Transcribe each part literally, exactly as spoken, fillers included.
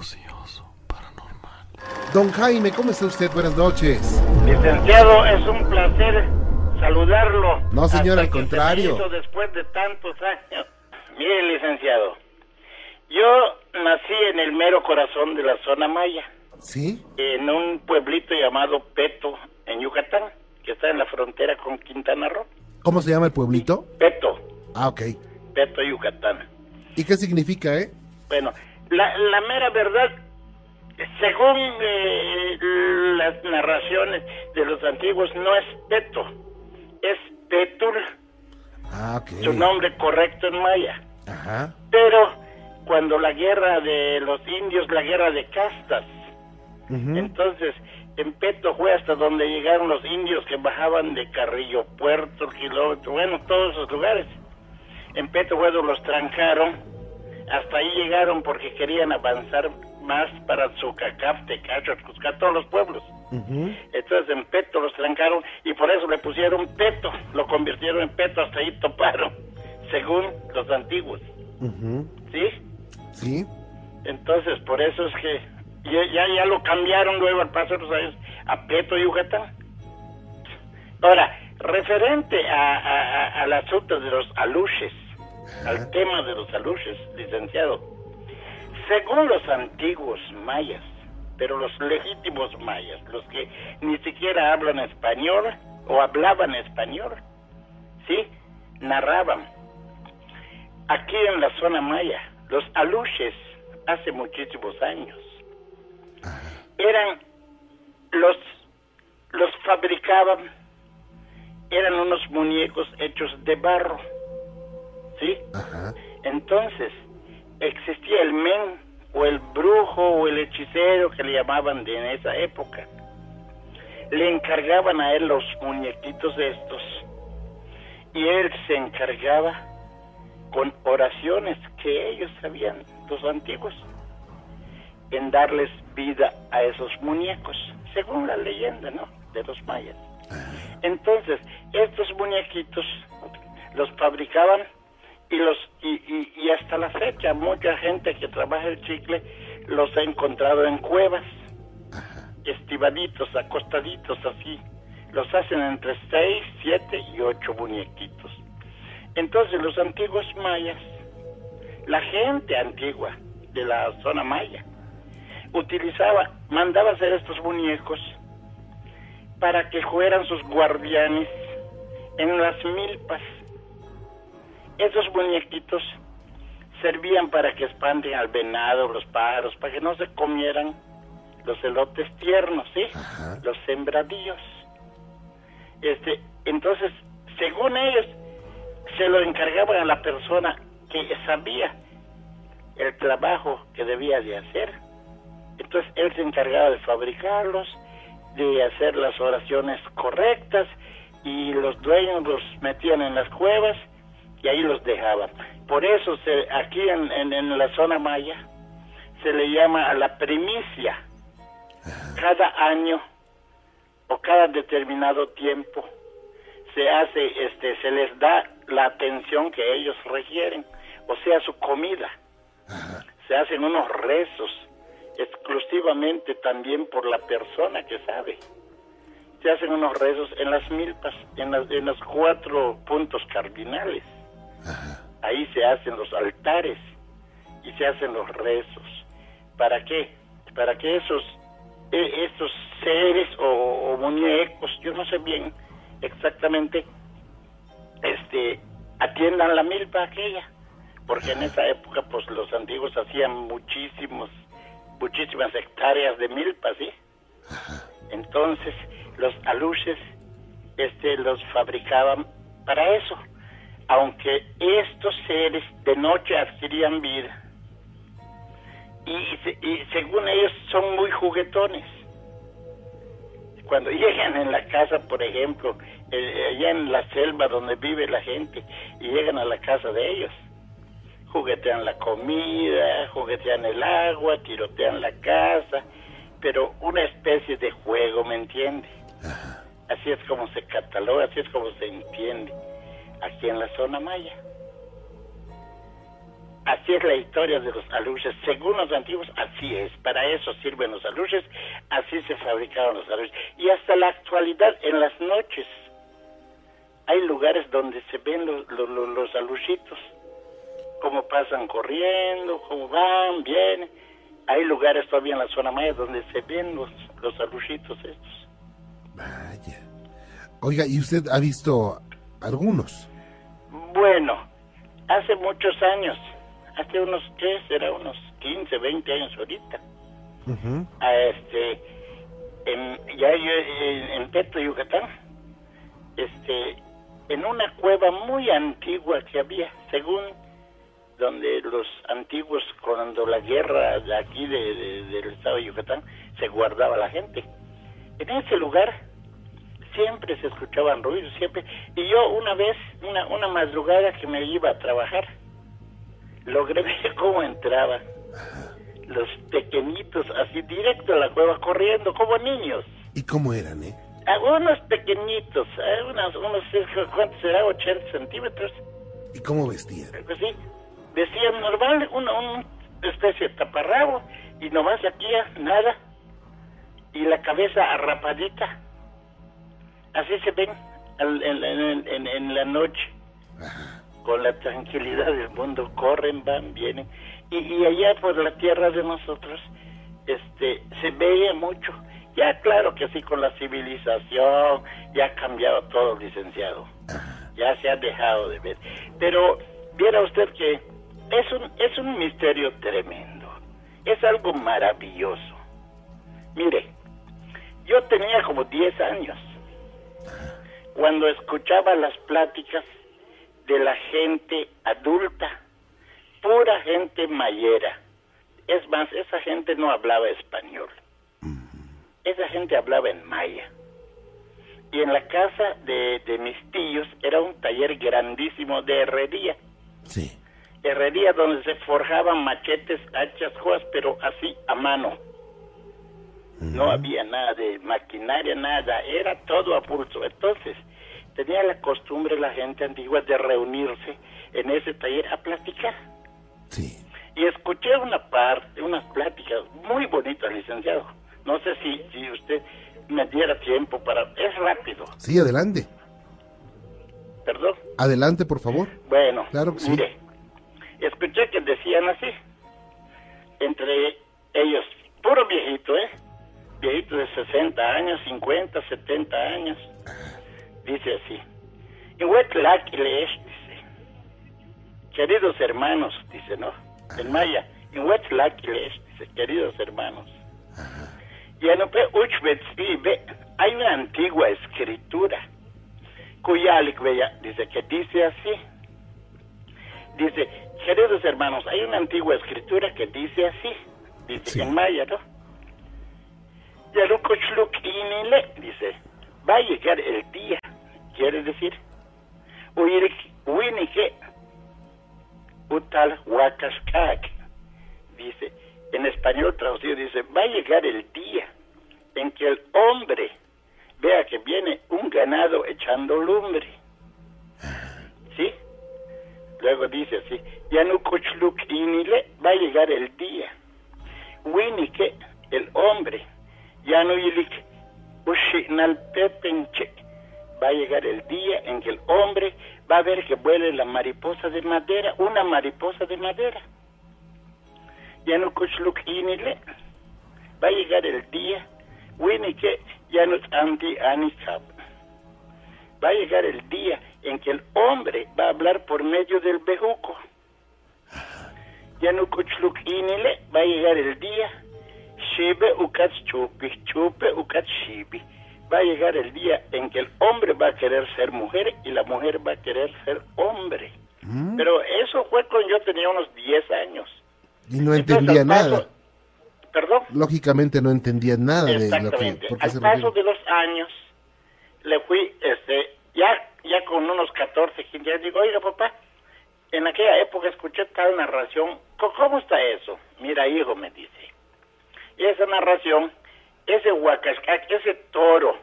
Misterioso y oso paranormal. Don Jaime, ¿cómo está usted? Buenas noches. Licenciado, es un placer saludarlo. No, señor, hasta al que contrario. se me hizo después de tantos años. Mire, licenciado, yo nací en el mero corazón de la zona maya. ¿Sí? En un pueblito llamado Peto, en Yucatán, que está en la frontera con Quintana Roo. ¿Cómo se llama el pueblito? Peto. Ah, ok. Peto, Yucatán. ¿Y qué significa, eh? Bueno, la, la mera verdad, según eh, las narraciones de los antiguos, no es Peto, es Petul, Ah, ok. su nombre correcto en maya. Ajá. Pero cuando la guerra de los indios, la guerra de castas, Uh-huh. entonces en Peto fue hasta donde llegaron los indios que bajaban de Carrillo Puerto, Kilómetro, bueno, todos esos lugares. En Peto fue donde los trancaron, hasta ahí llegaron porque querían avanzar más para Tzucacap, Tecacho, Cusca, todos los pueblos. Uh-huh. Entonces en Peto los trancaron y por eso le pusieron Peto, lo convirtieron en Peto, hasta ahí toparon, según los antiguos. Uh-huh. ¿Sí? Sí. Entonces por eso es que ya, ya, ya lo cambiaron luego al paso de los años a Peto, Yucatán. Ahora, referente a, a, a, al asunto de los aluches, Ajá. al tema de los aluches, licenciado, según los antiguos mayas, pero los legítimos mayas, los que ni siquiera hablan español o hablaban español, ¿sí? Narraban. Aquí en la zona maya, los aluches, hace muchísimos años, eran, los, los fabricaban, eran unos muñecos hechos de barro, ¿sí? Ajá. Entonces, existía el men, o el brujo, o el hechicero, que le llamaban de en esa época. Le encargaban a él los muñequitos estos, y él se encargaba con oraciones que ellos sabían, los antiguos, en darles vida a esos muñecos, según la leyenda, ¿no?, de los mayas. Entonces, estos muñequitos los fabricaban y los y, y, y hasta la fecha mucha gente que trabaja el chicle los ha encontrado en cuevas, estivaditos, acostaditos así. Los hacen entre seis, siete y ocho muñequitos. Entonces los antiguos mayas, la gente antigua de la zona maya, utilizaba, mandaba hacer estos muñecos para que fueran sus guardianes en las milpas. Esos muñequitos servían para que espanten al venado, los pájaros, para que no se comieran los elotes tiernos, ¿sí? Ajá. Los sembradillos. Este, entonces, según ellos, se lo encargaban a la persona que sabía el trabajo que debía de hacer. Entonces él se encargaba de fabricarlos, de hacer las oraciones correctas, y los dueños los metían en las cuevas y ahí los dejaban. Por eso se, aquí en, en, en la zona maya se le llama a la primicia. Cada año o cada determinado tiempo se hace, este, se les da la atención que ellos requieren, o sea, su comida. Se hacen unos rezos exclusivamente también por la persona que sabe. Se hacen unos rezos en las milpas, en, las, en los cuatro puntos cardinales. Ahí se hacen los altares y se hacen los rezos. ¿Para qué? Para que esos eh, estos seres o, o muñecos, yo no sé bien exactamente, este, atiendan la milpa aquella, porque en esa época pues los antiguos hacían muchísimos muchísimas hectáreas de milpa, ¿sí? Entonces los aluches este los fabricaban para eso, aunque estos seres de noche adquirían vida y, y según ellos son muy juguetones. Cuando llegan en la casa, por ejemplo, eh, allá en la selva donde vive la gente, y llegan a la casa de ellos, juguetean la comida, juguetean el agua, tirotean la casa, pero una especie de juego, ¿me entiende? Así es como se cataloga, así es como se entiende aquí en la zona maya. así es la historia de los aluches. Según los antiguos, así es. Para eso sirven los aluches. Así se fabricaron los aluches. Y hasta la actualidad, en las noches, hay lugares donde se ven los, los, los, los aluchitos. Cómo pasan corriendo, cómo van, vienen. Hay lugares todavía en la zona maya donde se ven los, los aluchitos estos. Vaya. Oiga, ¿y usted ha visto algunos? Bueno, hace muchos años, hace unos, ¿qué será? Unos quince, veinte años ahorita. Uh-huh. A este, en, ya yo en, en Peto, Yucatán, este, en una cueva muy antigua que había, según donde los antiguos, cuando la guerra de aquí de, de, del estado de Yucatán, se guardaba la gente. En ese lugar siempre se escuchaban ruidos, siempre. Y yo una vez, una, una madrugada que me iba a trabajar, logré ver cómo entraban los pequeñitos, así directo a la cueva, corriendo como niños. ¿Y cómo eran, eh? Algunos pequeñitos, eh, unos, unos, ¿cuántos será? ochenta centímetros. ¿Y cómo vestían? Pues sí, vestían normal, una, una especie de taparrabo, y nomás aquí nada, y la cabeza arrapadita. Así se ven en, en, en, en, en la noche. Ajá. Con la tranquilidad del mundo, corren, van, vienen. Y, y allá por la tierra de nosotros, este, se veía mucho. Ya claro que sí, con la civilización, ya ha cambiado todo, licenciado. Ajá. Ya se ha dejado de ver. Pero viera usted que es un, es un misterio tremendo. Es algo maravilloso. Mire, yo tenía como diez años cuando escuchaba las pláticas de la gente adulta, pura gente mayera. Es más, esa gente no hablaba español. Esa gente hablaba en maya. Y en la casa de, de mis tíos era un taller grandísimo de herrería. Sí. Herrería donde se forjaban machetes, hachas, joas, pero así a mano. No había nada de maquinaria, nada, era todo a pulso. Entonces, tenía la costumbre la gente antigua de reunirse en ese taller a platicar. Sí. Y escuché una parte, unas pláticas muy bonitas, licenciado. No sé si, si usted me diera tiempo para... Es rápido. Sí, adelante. ¿Perdón? Adelante, por favor. Bueno, claro que sí. Mire, escuché que decían así, entre ellos, puro viejito, ¿eh? Viejito de sesenta años, cincuenta, setenta años. Dice así: Inhuetlaquilesh, dice, queridos hermanos, dice, ¿no? En maya, Inhuetlaquilesh, dice, queridos hermanos. Yanupe Uchbetzvive, hay una antigua escritura, Cuyalicbeya, dice, que dice así. Dice, queridos hermanos, hay una antigua escritura que dice así, dice, sí. En maya, ¿no? Yarucochluquinile, dice, va a llegar el día, quiere decir, Uinike, Utal Huacascac, dice, en español traducido, dice, va a llegar el día en que el hombre vea que viene un ganado echando lumbre. ¿Sí? Luego dice así, Yanucochluquinile, va a llegar el día, Uinike, el hombre, Yanuilik Ushinalpepenche, va a llegar el día en que el hombre va a ver que vuela la mariposa de madera, una mariposa de madera. Yanucochluquinile, va a llegar el día, Winike Yanut Anti Anikab, va a llegar el día en que el hombre va a hablar por medio del bejuco. Yanucochluquinile, va a llegar el día, Shibe Ukach Chupi, Chupe Ukach Shibi. Va a llegar el día en que el hombre va a querer ser mujer y la mujer va a querer ser hombre. ¿Mm? Pero eso fue cuando yo tenía unos diez años. Y no entendía Entonces, nada. Paso, ¿Perdón? Lógicamente no entendía nada de lo que... Al paso de los años, le fui, este, ya, ya con unos catorce, quince años, digo, oiga papá, en aquella época escuché tal narración, ¿cómo está eso? Mira, hijo, me dice. Y esa narración, ese huacascac, ese toro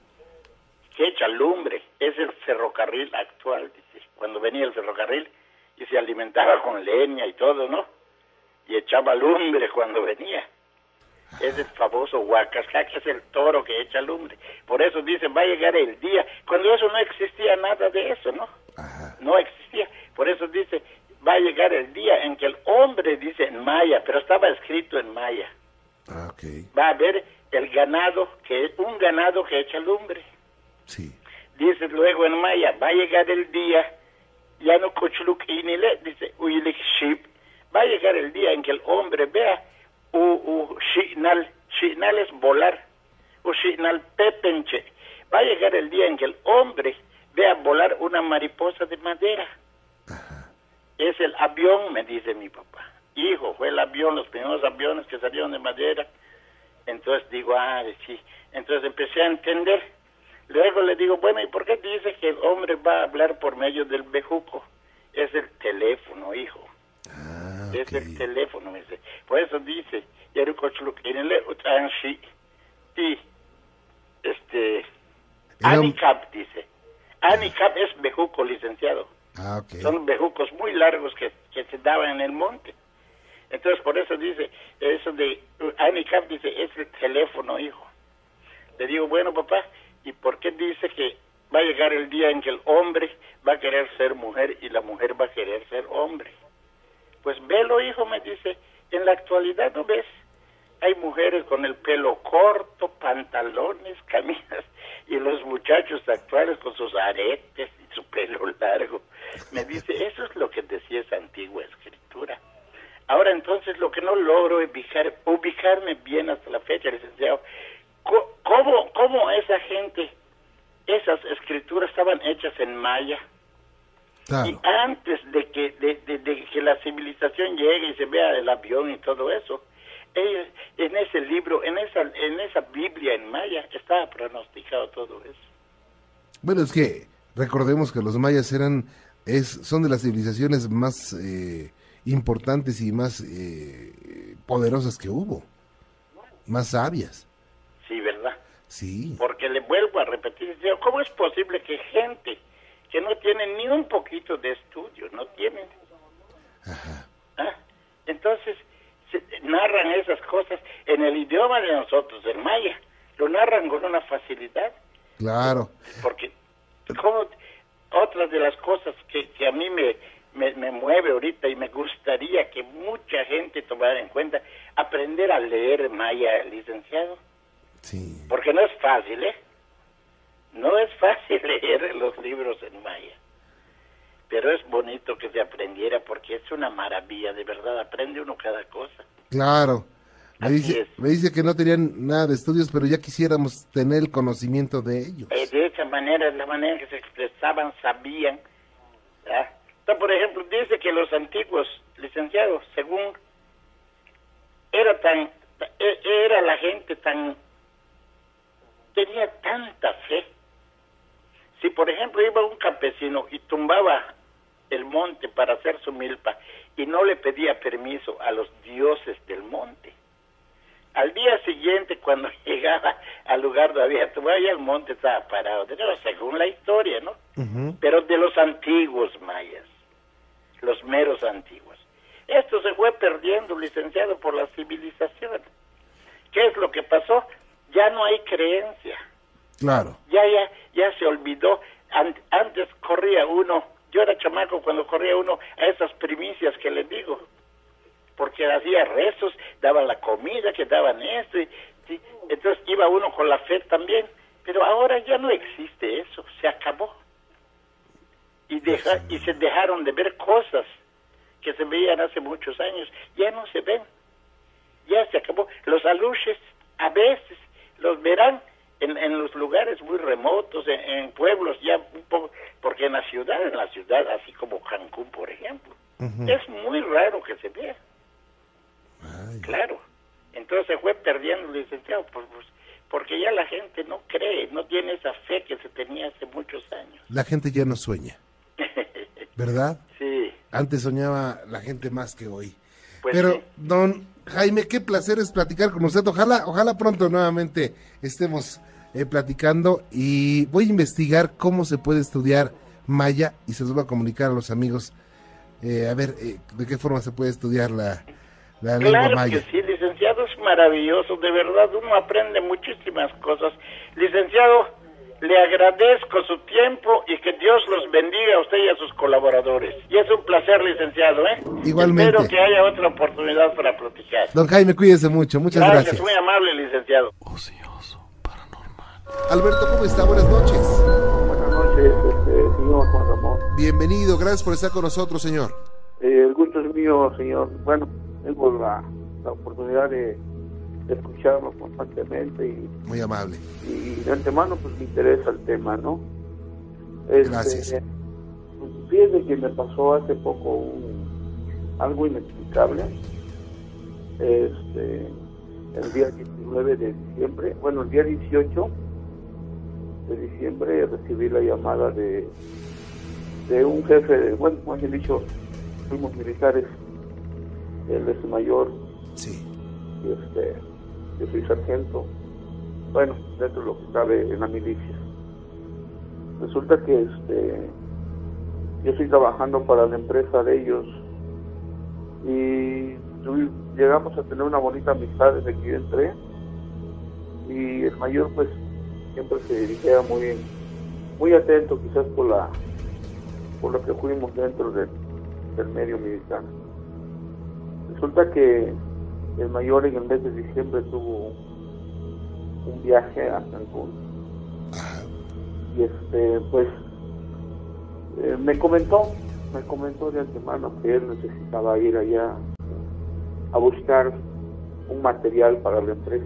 que echa lumbre, es el ferrocarril actual, dice. Cuando venía el ferrocarril, y se alimentaba con leña y todo, ¿no? Y echaba lumbre cuando venía. Es el famoso Huacasca, que es el toro que echa lumbre. Por eso dicen, va a llegar el día, cuando eso no existía nada de eso, ¿no? Ajá. No existía. Por eso dice, va a llegar el día en que el hombre, dice en maya, pero estaba escrito en maya. Ah, ok. Va a haber el ganado, que es un ganado que echa lumbre. Sí. Dice luego en maya, va a llegar el día, ya no cochluc inile, dice uilik ship, va a llegar el día en que el hombre vea u u shinal, shinal es volar, u shinal pepenche, va a llegar el día en que el hombre vea volar una mariposa de madera. Ajá. Es el avión, me dice mi papá. Hijo, fue el avión, los primeros aviones que salieron de madera. Entonces digo, ah, sí. Entonces empecé a entender. Luego le digo, bueno, ¿y por qué dice que el hombre va a hablar por medio del bejuco? Es el teléfono, hijo. Ah, Es ok. el teléfono, me dice. Por eso dice, Yerukochluc, en el Utanshi, y este, Era un- Anicap, dice. Anicap es bejuco, licenciado. Ah, ok. Son bejucos muy largos que, que se daban en el monte. Entonces, por eso dice, eso de Anicap, dice, es el teléfono, hijo. Le digo, bueno, papá, ¿y por qué dice que va a llegar el día en que el hombre va a querer ser mujer y la mujer va a querer ser hombre? Pues velo, hijo, me dice, en la actualidad, ¿no ves? Hay mujeres con el pelo corto, pantalones, camisas, y los muchachos actuales con sus aretes y su pelo largo. Me dice, eso es lo que decía esa antigua escritura. Ahora entonces lo que no logro es ubicar, ubicarme bien hasta la fecha, licenciado. Co- ¿Cómo, cómo esa gente, esas escrituras estaban hechas en maya? Y Claro. antes de que de, de- de que la civilización llegue y se vea el avión y todo eso, ellos, en ese libro, en esa en esa Biblia en maya, estaba pronosticado todo eso. Bueno, es que recordemos que los mayas eran, es, son de las civilizaciones más eh, importantes y más eh, poderosas que hubo, más sabias. Sí, ¿verdad? Sí. Porque le vuelvo a repetir, digo, ¿cómo es posible que gente que no tiene ni un poquito de estudio, no tienen? Ajá. ¿Ah? Entonces, se narran esas cosas en el idioma de nosotros, el maya, lo narran con una facilidad, Claro. porque como otras de las cosas que, que a mí me, me, me mueve ahorita y me gustaría que mucha gente tomara en cuenta, aprender a leer maya, licenciado, Sí. porque no es fácil, ¿eh? No es fácil leer los libros en maya, pero es bonito que se aprendiera porque es una maravilla, de verdad, aprende uno cada cosa. Claro. Me Así dice, es. me dice que no tenían nada de estudios, pero ya quisiéramos tener el conocimiento de ellos. Eh, de esa manera, es la manera en que se expresaban, sabían. ¿Ya? Entonces, por ejemplo, dice que los antiguos licenciados, según era tan, e- era la gente tan, tenía tanta fe. Si, por ejemplo, iba un campesino y tumbaba el monte para hacer su milpa y no le pedía permiso a los dioses del monte, al día siguiente, cuando llegaba al lugar donde había tumbado, ya el monte estaba parado. De nuevo, según la historia, ¿no? Ujú. Pero de los antiguos mayas, los meros antiguos. Esto se fue perdiendo, licenciado, por la civilización. ¿Qué es lo que pasó? Ya no hay creencia. Claro. Ya, ya, ya se olvidó. An- antes corría uno, yo era chamaco cuando corría uno a esas primicias que les digo, porque hacía rezos, daban la comida, que daban esto, y, sí, entonces iba uno con la fe también, pero ahora ya no existe eso, se acabó. Y, deja, y se dejaron de ver cosas que se veían hace muchos años, ya no se ven, ya se acabó. Los aluches a veces los verán en, en los lugares muy remotos, en, en pueblos ya un poco, porque en la ciudad, en la ciudad, así como Cancún, por ejemplo, Ujú. es muy raro que se vea, Ay, claro. Entonces se fue perdiendo, licenciado, pues, pues, porque ya la gente no cree, no tiene esa fe que se tenía hace muchos años. la gente ya no sueña, ¿verdad? Sí, Antes soñaba la gente más que hoy. pues Pero, sí. don Jaime, qué placer es platicar con usted. Ojalá, ojalá pronto nuevamente estemos eh, platicando y voy a investigar cómo se puede estudiar maya y se los voy a comunicar a los amigos Eh, a ver, eh, ¿de qué forma se puede estudiar la, la lengua Claro maya? que sí, licenciado, es maravilloso, de verdad, uno aprende muchísimas cosas. Licenciado, le agradezco su tiempo y que Dios los bendiga a usted y a sus colaboradores. Y es un placer, licenciado, ¿eh? Igualmente. Espero que haya otra oportunidad para platicar. Don Jaime, cuídese mucho, muchas Gracias, gracias. muy amable, licenciado. Ocioso, paranormal. Alberto, ¿cómo está? Buenas noches. Buenas noches, este, señor Juan Ramón. Bienvenido, gracias por estar con nosotros, señor. Eh, el gusto es mío, señor. Bueno, tengo la, la oportunidad de, de escucharlo constantemente y, Muy amable. y de antemano pues me interesa el tema, ¿no? Este, Gracias. Fíjese que me pasó hace poco un, algo inexplicable. Este, el día diecinueve de diciembre, bueno, el día dieciocho de diciembre recibí la llamada de de un jefe, de, bueno, como han dicho, fuimos militares, él es mayor, Sí. y este, yo soy sargento, bueno, dentro de lo que cabe en la milicia. Resulta que este, yo estoy trabajando para la empresa de ellos, y tuvi- llegamos a tener una bonita amistad desde que yo entré, y el mayor pues siempre se dirigía muy, muy atento, quizás por la por lo que fuimos dentro del, del medio militar. Resulta que el mayor en el mes de diciembre tuvo un viaje a Cancún Ajá. y este pues eh, me comentó me comentó de antemano que él necesitaba ir allá a buscar un material para la empresa.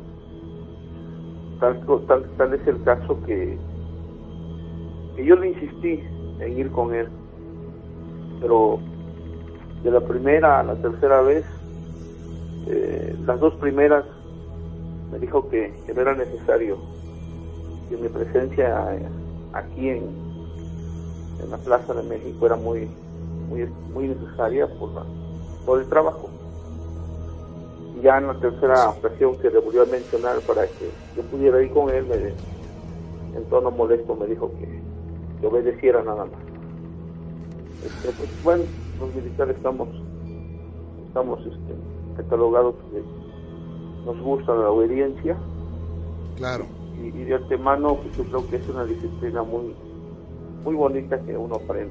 Tal, tal, tal es el caso que, que yo le insistí en ir con él, pero de la primera a la tercera vez, eh, las dos primeras me dijo que, que no era necesario, que mi presencia eh, aquí en, en la Plaza de México era muy muy muy necesaria por la, por el trabajo. Y ya en la tercera ocasión que le volvió a mencionar para que yo pudiera ir con él, me, en tono molesto me dijo que que obedeciera nada más. Este, pues, bueno, los militares estamos estamos este, catalogados de nos gusta la obediencia, Claro. y, y de antemano pues yo creo que es una disciplina muy muy bonita que uno aprende.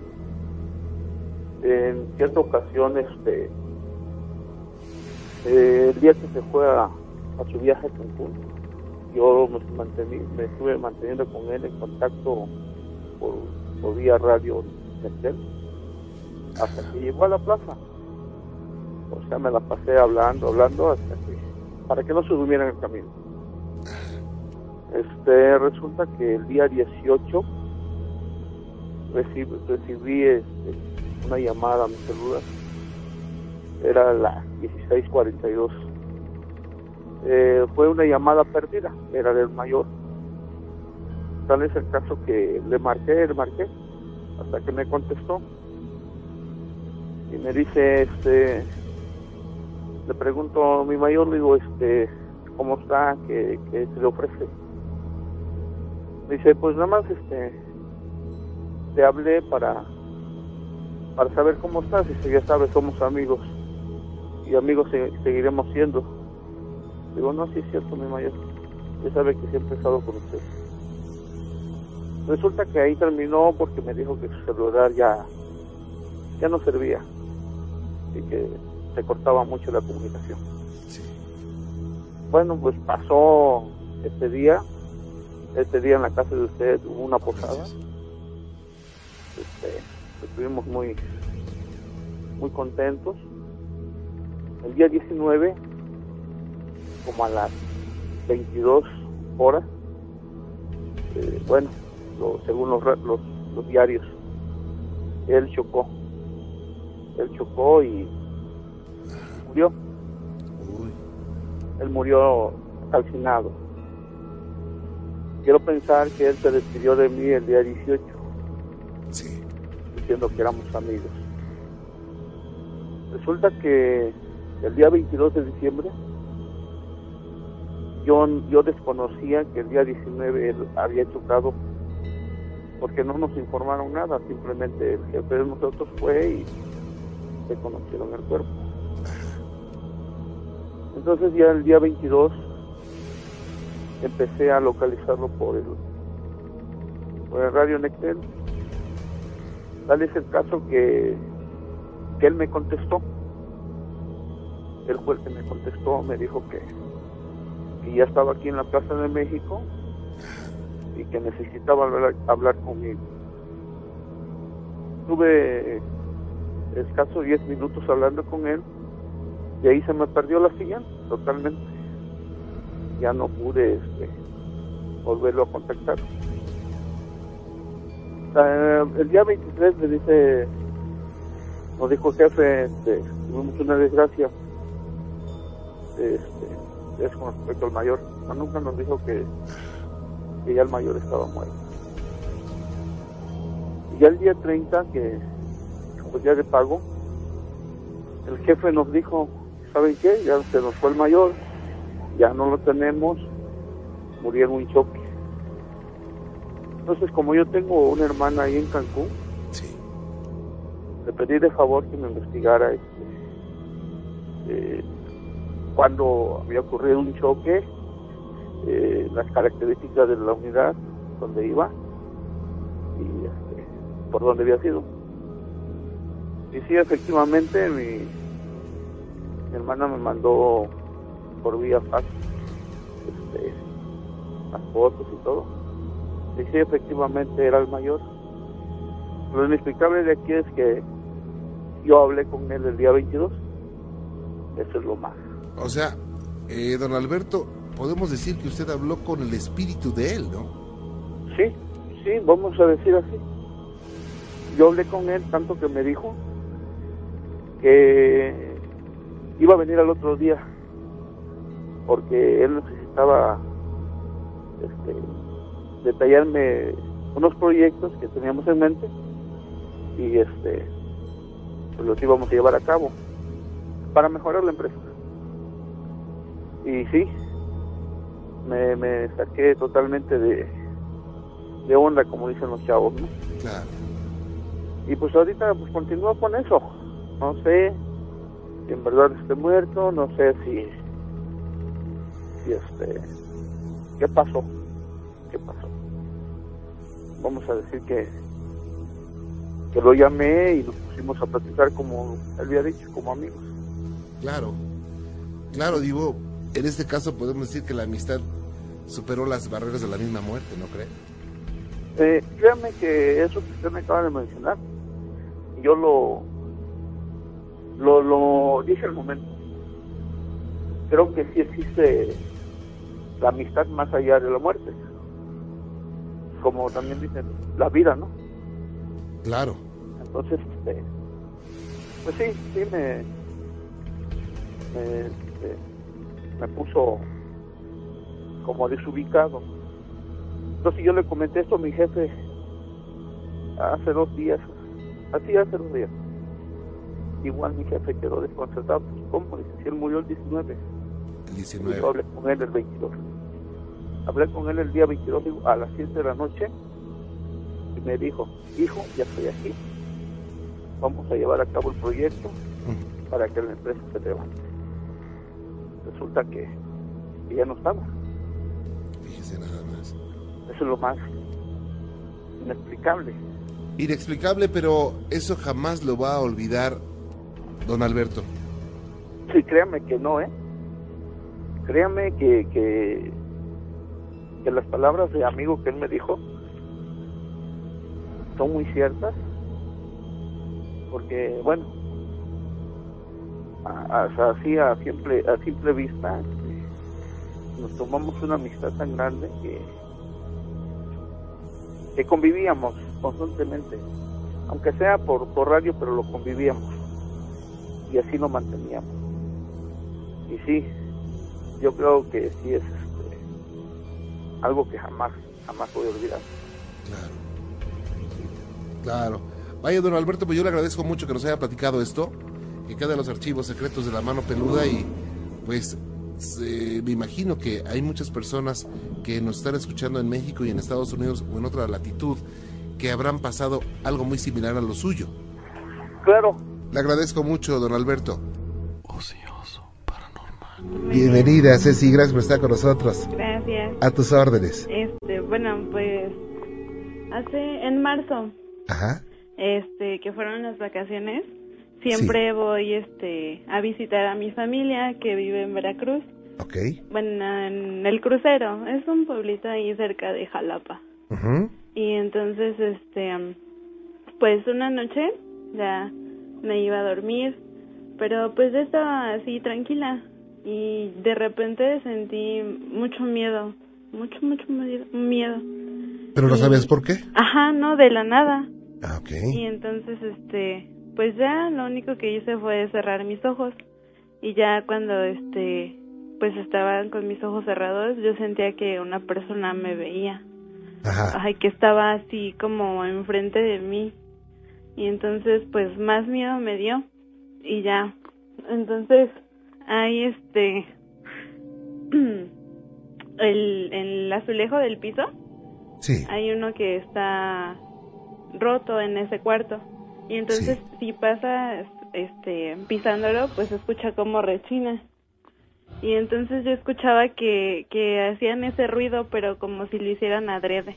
En cierta ocasión este eh, el día que se fue a, a su viaje a Cancún, yo me, mantení, me estuve manteniendo con él en contacto por, por vía radio Nestel, hasta que llegó a la plaza. O sea, me la pasé hablando, hablando hasta que, para que no se durmiera en el camino. Este, resulta que el día dieciocho recibí, recibí este, una llamada a mi celular. Era la dieciséis cuarenta y dos. Eh, fue una llamada perdida, era del mayor. Tal es el caso que le marqué, le marqué, hasta que me contestó. Y me dice, este, le pregunto a mi mayor, le digo, este, ¿cómo está? ¿Qué, qué se le ofrece? Me dice, pues nada más, este, te hablé para, para saber cómo estás. Dice, ya sabes, somos amigos, y amigos se, seguiremos siendo. Digo, no, sí es cierto, mi mayor, ya sabe que siempre he estado con usted. Resulta que ahí terminó porque me dijo que su celular ya, ya no servía y que se cortaba mucho la comunicación. Sí. Bueno, pues pasó este día, este día en la casa de usted hubo una posada. Este, estuvimos muy, muy contentos. El día diecinueve, como a las veintidós horas, eh, bueno, lo, según los, los, los diarios, él chocó, él chocó y murió. Uy. Él murió calcinado. Quiero pensar que él se despidió de mí el día dieciocho, Sí. diciendo que éramos amigos. Resulta que el día veintidós de diciembre, yo, yo desconocía que el día diecinueve él había chocado, porque no nos informaron nada, simplemente el jefe de nosotros fue y reconocieron el cuerpo. Entonces ya el día veintidós empecé a localizarlo por el, por el radio Nectel. Tal es el caso que, que él me contestó. Él fue el que me contestó, me dijo que, que ya estaba aquí en la Plaza de México y que necesitaba hablar, hablar conmigo. Tuve escasos diez minutos hablando con él y ahí se me perdió la señal totalmente. Ya no pude este, volverlo a contactar. Uh, el día veintitrés me dice, nos dijo el jefe, este, tuvimos una desgracia, este, es con respecto al mayor. No, nunca nos dijo que, que ya el mayor estaba muerto. Y ya el día treinta, que fue día de pago, el jefe nos dijo, ¿saben qué? Ya se nos fue el mayor, ya no lo tenemos, murió en un choque. Entonces, como yo tengo una hermana ahí en Cancún, Sí. le pedí de favor que me investigara este, eh, cuando había ocurrido un choque, eh, las características de la unidad donde iba y este, por dónde había sido. Y sí, efectivamente, mi, mi hermana me mandó por vía fax este, las fotos y todo. Y sí, efectivamente era el mayor. Lo inexplicable de aquí es que yo hablé con él el día veintidós. Eso es lo más. O sea, eh, don Alberto, podemos decir que usted habló con el espíritu de él, ¿no? Sí, sí, vamos a decir así. Yo hablé con él tanto que me dijo que iba a venir al otro día porque él necesitaba este, detallarme unos proyectos que teníamos en mente y este pues los íbamos a llevar a cabo para mejorar la empresa. Y sí, me, me saqué totalmente de, de onda, como dicen los chavos, ¿no? Claro. Y pues ahorita pues continúo con eso. No sé si en verdad esté muerto, no sé si, si este, ¿qué pasó? ¿Qué pasó? Vamos a decir que, que lo llamé y nos pusimos a platicar como él había dicho, como amigos. Claro, claro, digo, en este caso podemos decir que la amistad superó las barreras de la misma muerte, ¿no cree? Eh, créame que eso que usted me acaba de mencionar, yo lo, lo, lo dije al momento. Creo que sí existe la amistad más allá de la muerte. Como también dicen, la vida, ¿no? Claro. Entonces, este, pues sí, sí me, me, este, me puso como desubicado. Entonces yo le comenté esto a mi jefe hace dos días, así hace dos días. Igual mi jefe quedó desconcertado. ¿Cómo? Dice, si él murió el diecinueve. El diecinueve. Yo hablé con él el veintidós. Hablé con él el día veintidós a las siete de la noche y me dijo, hijo, ya estoy aquí, vamos a llevar a cabo el proyecto Uh-huh. para que la empresa se levante. Resulta que, que ya no estaba. Fíjese nada más. Eso es lo más inexplicable. Inexplicable, pero eso jamás lo va a olvidar don Alberto. Sí, créame que no, ¿eh? Créame que, que, que las palabras de amigo que él me dijo son muy ciertas, porque, bueno, a, a, así a simple, a simple vista nos tomamos una amistad tan grande que, que convivíamos constantemente, aunque sea por, por radio, pero lo convivíamos y así lo manteníamos. Y sí, yo creo que sí es este, algo que jamás, jamás voy a olvidar. Claro. Claro. Vaya, don Alberto, pues yo le agradezco mucho que nos haya platicado esto, que quede en los archivos secretos de la mano peluda y pues se, me imagino que hay muchas personas que nos están escuchando en México y en Estados Unidos o en otra latitud que habrán pasado algo muy similar a lo suyo. Claro, Le agradezco mucho, don Alberto. Ocioso paranormal. Bienvenida, Ceci, gracias por estar con nosotros. Gracias. A tus órdenes. Este, bueno, pues hace en marzo, Ajá. este, que fueron las vacaciones, siempre sí. voy, este, a visitar a mi familia que vive en Veracruz. Okay. Bueno, en el Crucero, es un pueblito ahí cerca de Jalapa. Uh-huh. Y entonces, este, pues una noche ya me iba a dormir, pero pues ya estaba así tranquila y de repente sentí mucho miedo, mucho, mucho miedo. ¿Pero no y, sabías por qué? Ajá, no, de la nada. Ah, okay. Y entonces, este, pues ya lo único que hice fue cerrar mis ojos y ya cuando, este... pues estaban con mis ojos cerrados, yo sentía que una persona me veía. Ajá. Ay, que estaba así como enfrente de mí. Y entonces, pues, más miedo me dio. Y ya. Entonces, ahí, este... el, el azulejo del piso. Sí. Hay uno que está roto en ese cuarto. Y entonces, sí. si pasa, este, pisándolo, pues, escucha como rechina. Y entonces yo escuchaba que, que hacían ese ruido, pero como si lo hicieran adrede.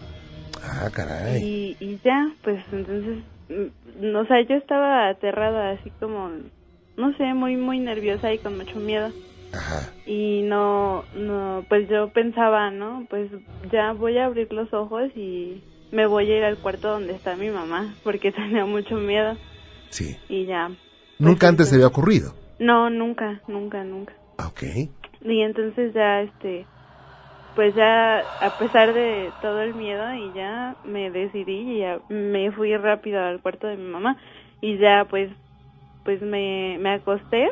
Ah, caray. Y, y ya, pues entonces, no, o sea, yo estaba aterrada, así como, no sé, muy, muy nerviosa y con mucho miedo. Ajá. Y no, no, pues yo pensaba, ¿no? Pues ya voy a abrir los ojos y me voy a ir al cuarto donde está mi mamá, porque tenía mucho miedo. Sí. Y ya. Pues, ¿Nunca antes entonces, se había ocurrido? No, nunca, nunca, nunca. Okay. Y entonces ya, este, pues ya, a pesar de todo el miedo, y ya me decidí y ya me fui rápido al cuarto de mi mamá y ya, pues, pues me, me acosté,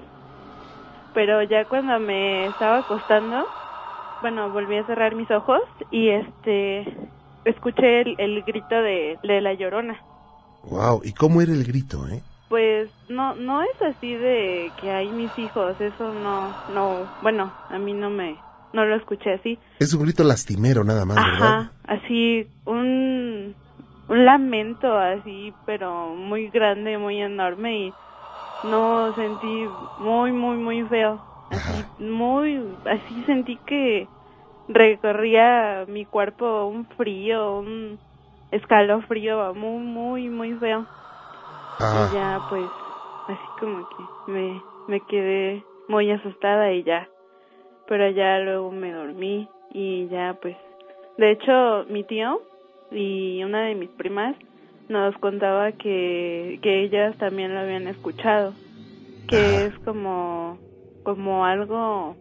pero ya cuando me estaba acostando, bueno, volví a cerrar mis ojos y, este, escuché el, el grito de, de la Llorona. Wow, ¿y cómo era el grito, eh? Pues no no es así de que hay mis hijos, eso no, no, bueno, a mí no me, no lo escuché así. Es un grito lastimero nada más, Ajá, ¿verdad? Ajá, así, un, un lamento así, pero muy grande, muy enorme y no, sentí muy, muy, muy feo. Así, Ajá. muy, así sentí que recorría mi cuerpo un frío, un escalofrío muy, muy, muy feo. Ah. Y ya, pues, así como que me, me quedé muy asustada y ya. Pero ya luego me dormí y ya, pues. De hecho, mi tío y una de mis primas nos contaba que, que ellas también lo habían escuchado. Que Ajá. es como, como algo,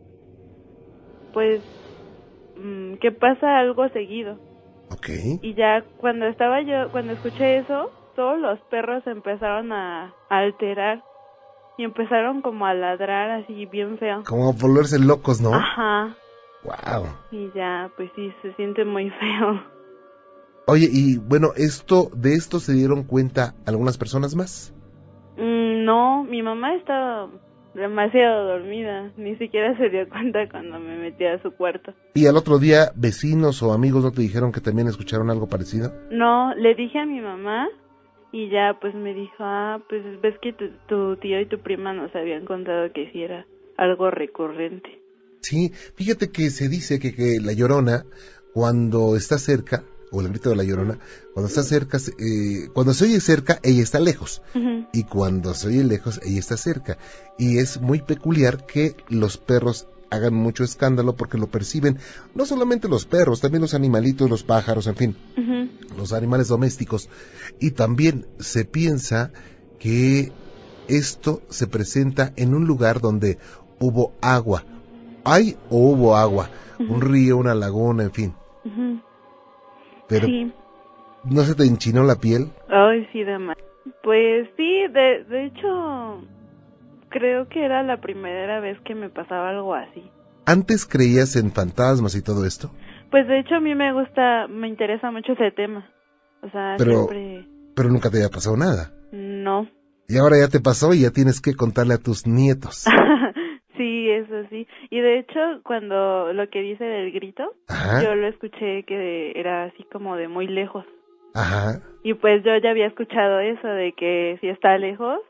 pues, mmm, que pasa algo seguido. Okay. Y ya cuando estaba yo, cuando escuché eso, todos los perros empezaron a, a alterar y empezaron como a ladrar así bien feo. Como a volverse locos, ¿no? Ajá. Wow. Y ya, pues sí, se siente muy feo. Oye, y bueno, esto, ¿de esto se dieron cuenta algunas personas más? Mm, no, mi mamá estaba demasiado dormida, ni siquiera se dio cuenta cuando me metí a su cuarto. ¿Y al otro día vecinos o amigos no te dijeron que también escucharon algo parecido? No, le dije a mi mamá y ya pues me dijo, ah, pues ves que tu, tu tío y tu prima nos habían contado que sí era algo recurrente. Sí, fíjate que se dice que, que la Llorona, cuando está cerca, o el grito de la Llorona, cuando está cerca, eh, cuando se oye cerca, ella está lejos. Uh-huh. Y cuando se oye lejos, ella está cerca. Y es muy peculiar que los perros hagan mucho escándalo porque lo perciben, no solamente los perros, también los animalitos, los pájaros, en fin, uh-huh. los animales domésticos. Y también se piensa que esto se presenta en un lugar donde hubo agua. Hay o hubo agua, uh-huh. un río, una laguna, en fin. Uh-huh. Pero, sí. ¿no se te enchinó la piel? Ay, sí, de más. Pues sí, de, de hecho, creo que era la primera vez que me pasaba algo así. ¿Antes creías en fantasmas y todo esto? Pues de hecho a mí me gusta, me interesa mucho ese tema. O sea, pero, siempre... Pero nunca te había pasado nada. No. Y ahora ya te pasó y ya tienes que contarle a tus nietos. Sí, eso sí. Y de hecho, cuando lo que dice del grito, Ajá. yo lo escuché que era así como de muy lejos. Ajá. Y pues yo ya había escuchado eso de que si está lejos,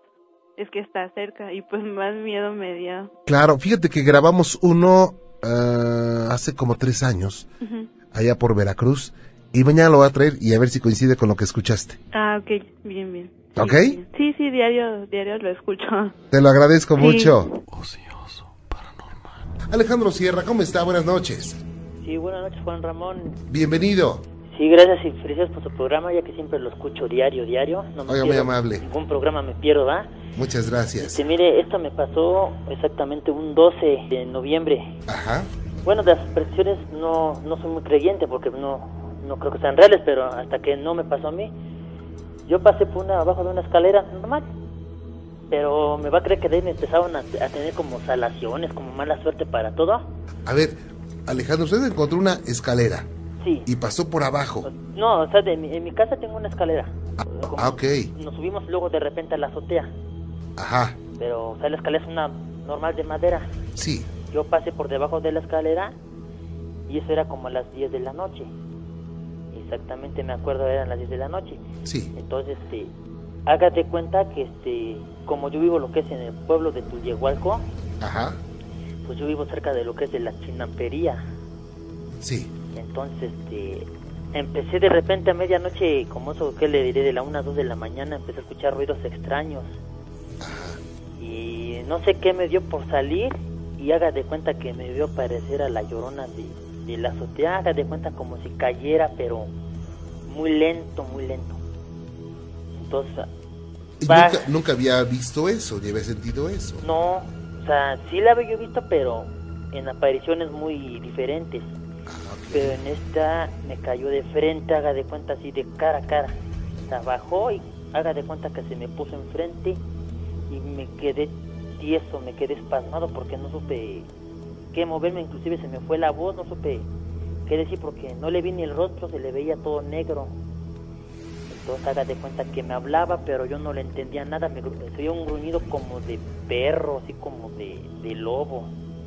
es que está cerca y pues más miedo me dio. Claro, fíjate que grabamos uno uh, hace como tres años, uh-huh. allá por Veracruz, y mañana lo voy a traer y a ver si coincide con lo que escuchaste. Ah, ok, bien, bien. Sí, ¿Ok? Bien. Sí, sí, diario, diario lo escucho. Te lo agradezco sí. mucho. Ocioso, paranormal. Alejandro Sierra, ¿cómo está? Buenas noches. Sí, buenas noches, Juan Ramón. Bienvenido. Sí, gracias y felicidades por su programa, ya que siempre lo escucho diario, diario. No me Oiga, muy amable. Ningún programa me pierdo, ¿va? Muchas gracias. Este, mire, esto me pasó exactamente un doce de noviembre. Ajá. Bueno, de las supersticiones no, no soy muy creyente porque no, no creo que sean reales, pero hasta que no me pasó a mí, yo pasé por una abajo de una escalera normal. Pero me va a creer que de ahí me empezaron a, a tener como salaciones, como mala suerte para todo. A ver, Alejandro, usted encontró una escalera. Sí. Y pasó por abajo. No, o sea, de mi, en mi casa tengo una escalera. Ah, ah, ok. Nos subimos luego de repente a la azotea. Ajá. Pero, o sea, la escalera es una normal de madera. Sí. Yo pasé por debajo de la escalera y eso era como a las diez de la noche. Exactamente, me acuerdo, eran las diez de la noche. Sí. Entonces, este, hágate cuenta que, este, como yo vivo lo que es en el pueblo de Tulyehualco. Ajá. Pues yo vivo cerca de lo que es de la Chinampería. Sí. Entonces, este, empecé de repente a medianoche, como eso que le diré, de la una a dos de la mañana, empecé a escuchar ruidos extraños. Ajá. Y no sé qué me dio por salir, y haga de cuenta que me vio parecer a la Llorona de, de la azotea, haga de cuenta como si cayera, pero muy lento, muy lento. Entonces, ¿Y va... nunca, nunca había visto eso, ni había sentido eso? No, o sea, sí la había visto, pero en apariciones muy diferentes. Pero en esta me cayó de frente, haga de cuenta así de cara a cara. O sea, bajó y haga de cuenta que se me puso enfrente y me quedé tieso, me quedé espasmado porque no supe qué moverme, inclusive se me fue la voz, no supe qué decir porque no le vi ni el rostro, se le veía todo negro. Entonces haga de cuenta que me hablaba, pero yo no le entendía nada, me se oía un gruñido como de perro, así como de, de lobo.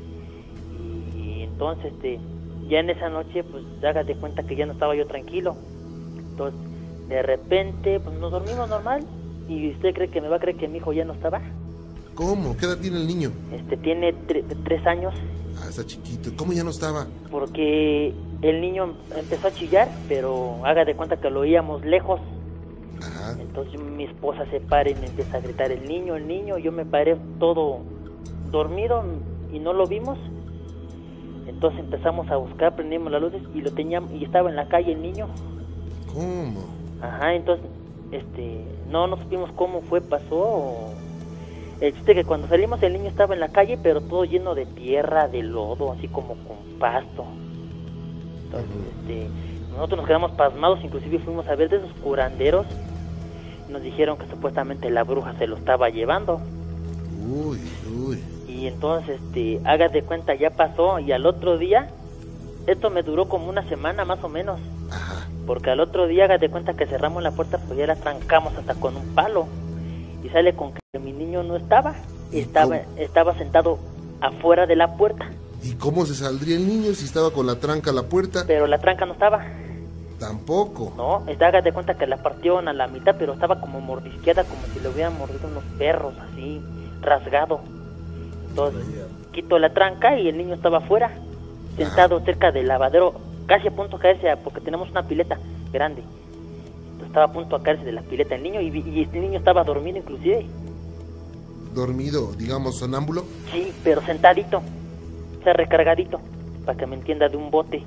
Y, y entonces este... ya en esa noche, pues, hágate cuenta que ya no estaba yo tranquilo. Entonces, de repente, pues, nos dormimos normal. ¿Y usted cree que me va a creer que mi hijo ya no estaba? ¿Cómo? ¿Qué edad tiene el niño? Este, tiene tre- tres años. Ah, está chiquito. ¿Cómo ya no estaba? Porque el niño empezó a chillar, pero haga de cuenta que lo oíamos lejos. Ajá. Entonces, mi esposa se para y me empieza a gritar, el niño, el niño. Yo me paré todo dormido y no lo vimos. Entonces empezamos a buscar, prendimos las luces y lo teníamos, y estaba en la calle el niño. ¿Cómo? Ajá, entonces, este, no, no supimos cómo fue, pasó. O... El chiste que cuando salimos el niño estaba en la calle, pero todo lleno de tierra, de lodo, así como con pasto. Entonces, uh-huh. este, nosotros nos quedamos pasmados, inclusive fuimos a ver de esos curanderos. Nos dijeron que supuestamente la bruja se lo estaba llevando. Uy, uy. Y entonces, este, hagas de cuenta, ya pasó, y al otro día, esto me duró como una semana más o menos. Ajá. Porque al otro día, hagas de cuenta que cerramos la puerta, pues ya la trancamos hasta con un palo. Y sale con que mi niño no estaba, y estaba, estaba sentado afuera de la puerta. ¿Y cómo se saldría el niño si estaba con la tranca a la puerta? Pero la tranca no estaba. Tampoco. No, hagas de cuenta que la partieron a la mitad, pero estaba como mordisqueada, como si le hubieran mordido unos perros, así, rasgado. Entonces, quito la tranca y el niño estaba afuera, sentado ah. cerca del lavadero, casi a punto de caerse, porque tenemos una pileta grande. Entonces estaba a punto de caerse de la pileta el niño, y, y el niño estaba dormido inclusive. ¿Dormido, digamos, sonámbulo? Sí, pero sentadito, o sea, recargadito, para que me entienda, de un bote.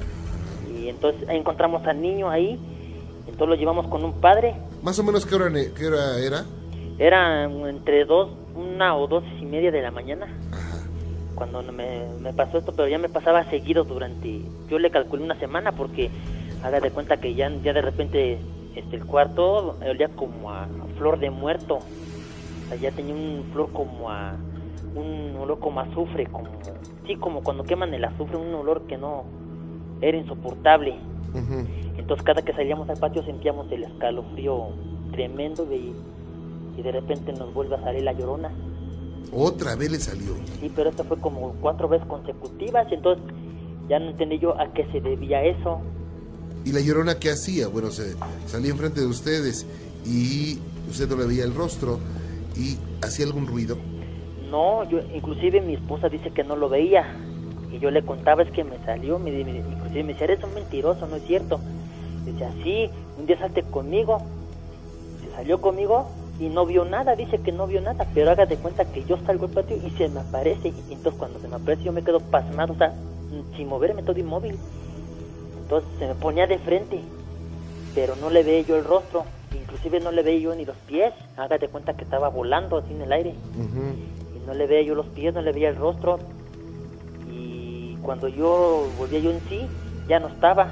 Y entonces encontramos al niño ahí, entonces lo llevamos con un padre. ¿Más o menos qué hora, qué hora era? Era entre dos, una o dos y media de la mañana. Ajá. Cuando me, me pasó esto, pero ya me pasaba seguido durante, yo le calculé una semana, porque haga de cuenta que ya, ya de repente este, el cuarto olía como a flor de muerto. O sea, ya tenía un flor como a, un olor como a azufre, como, sí, como cuando queman el azufre, un olor que no, era insoportable. Uh-huh. Entonces cada que salíamos al patio sentíamos el escalofrío tremendo de... y de repente nos vuelve a salir la Llorona. ¿Otra vez le salió? Sí, pero esta fue como cuatro veces consecutivas, y entonces ya no entendí yo a qué se debía eso. ¿Y la Llorona qué hacía? Bueno, se salía enfrente de ustedes y usted no le veía el rostro, ¿Y hacía algún ruido? No, yo, inclusive mi esposa dice que no lo veía. Y yo le contaba, es que me salió, me, me, inclusive me decía, eres un mentiroso, no es cierto. Decía, sí, un día salte conmigo. Se salió conmigo y no vio nada, dice que no vio nada, pero haga de cuenta que yo salgo al patio y se me aparece, y entonces cuando se me aparece yo me quedo pasmado, o sea, sin moverme, todo inmóvil. Entonces se me ponía de frente, pero no le veía yo el rostro, inclusive no le veía yo ni los pies, haga de cuenta que estaba volando así en el aire, uh-huh. Y no le veía yo los pies, no le veía el rostro, y cuando yo volvía yo en sí, ya no estaba.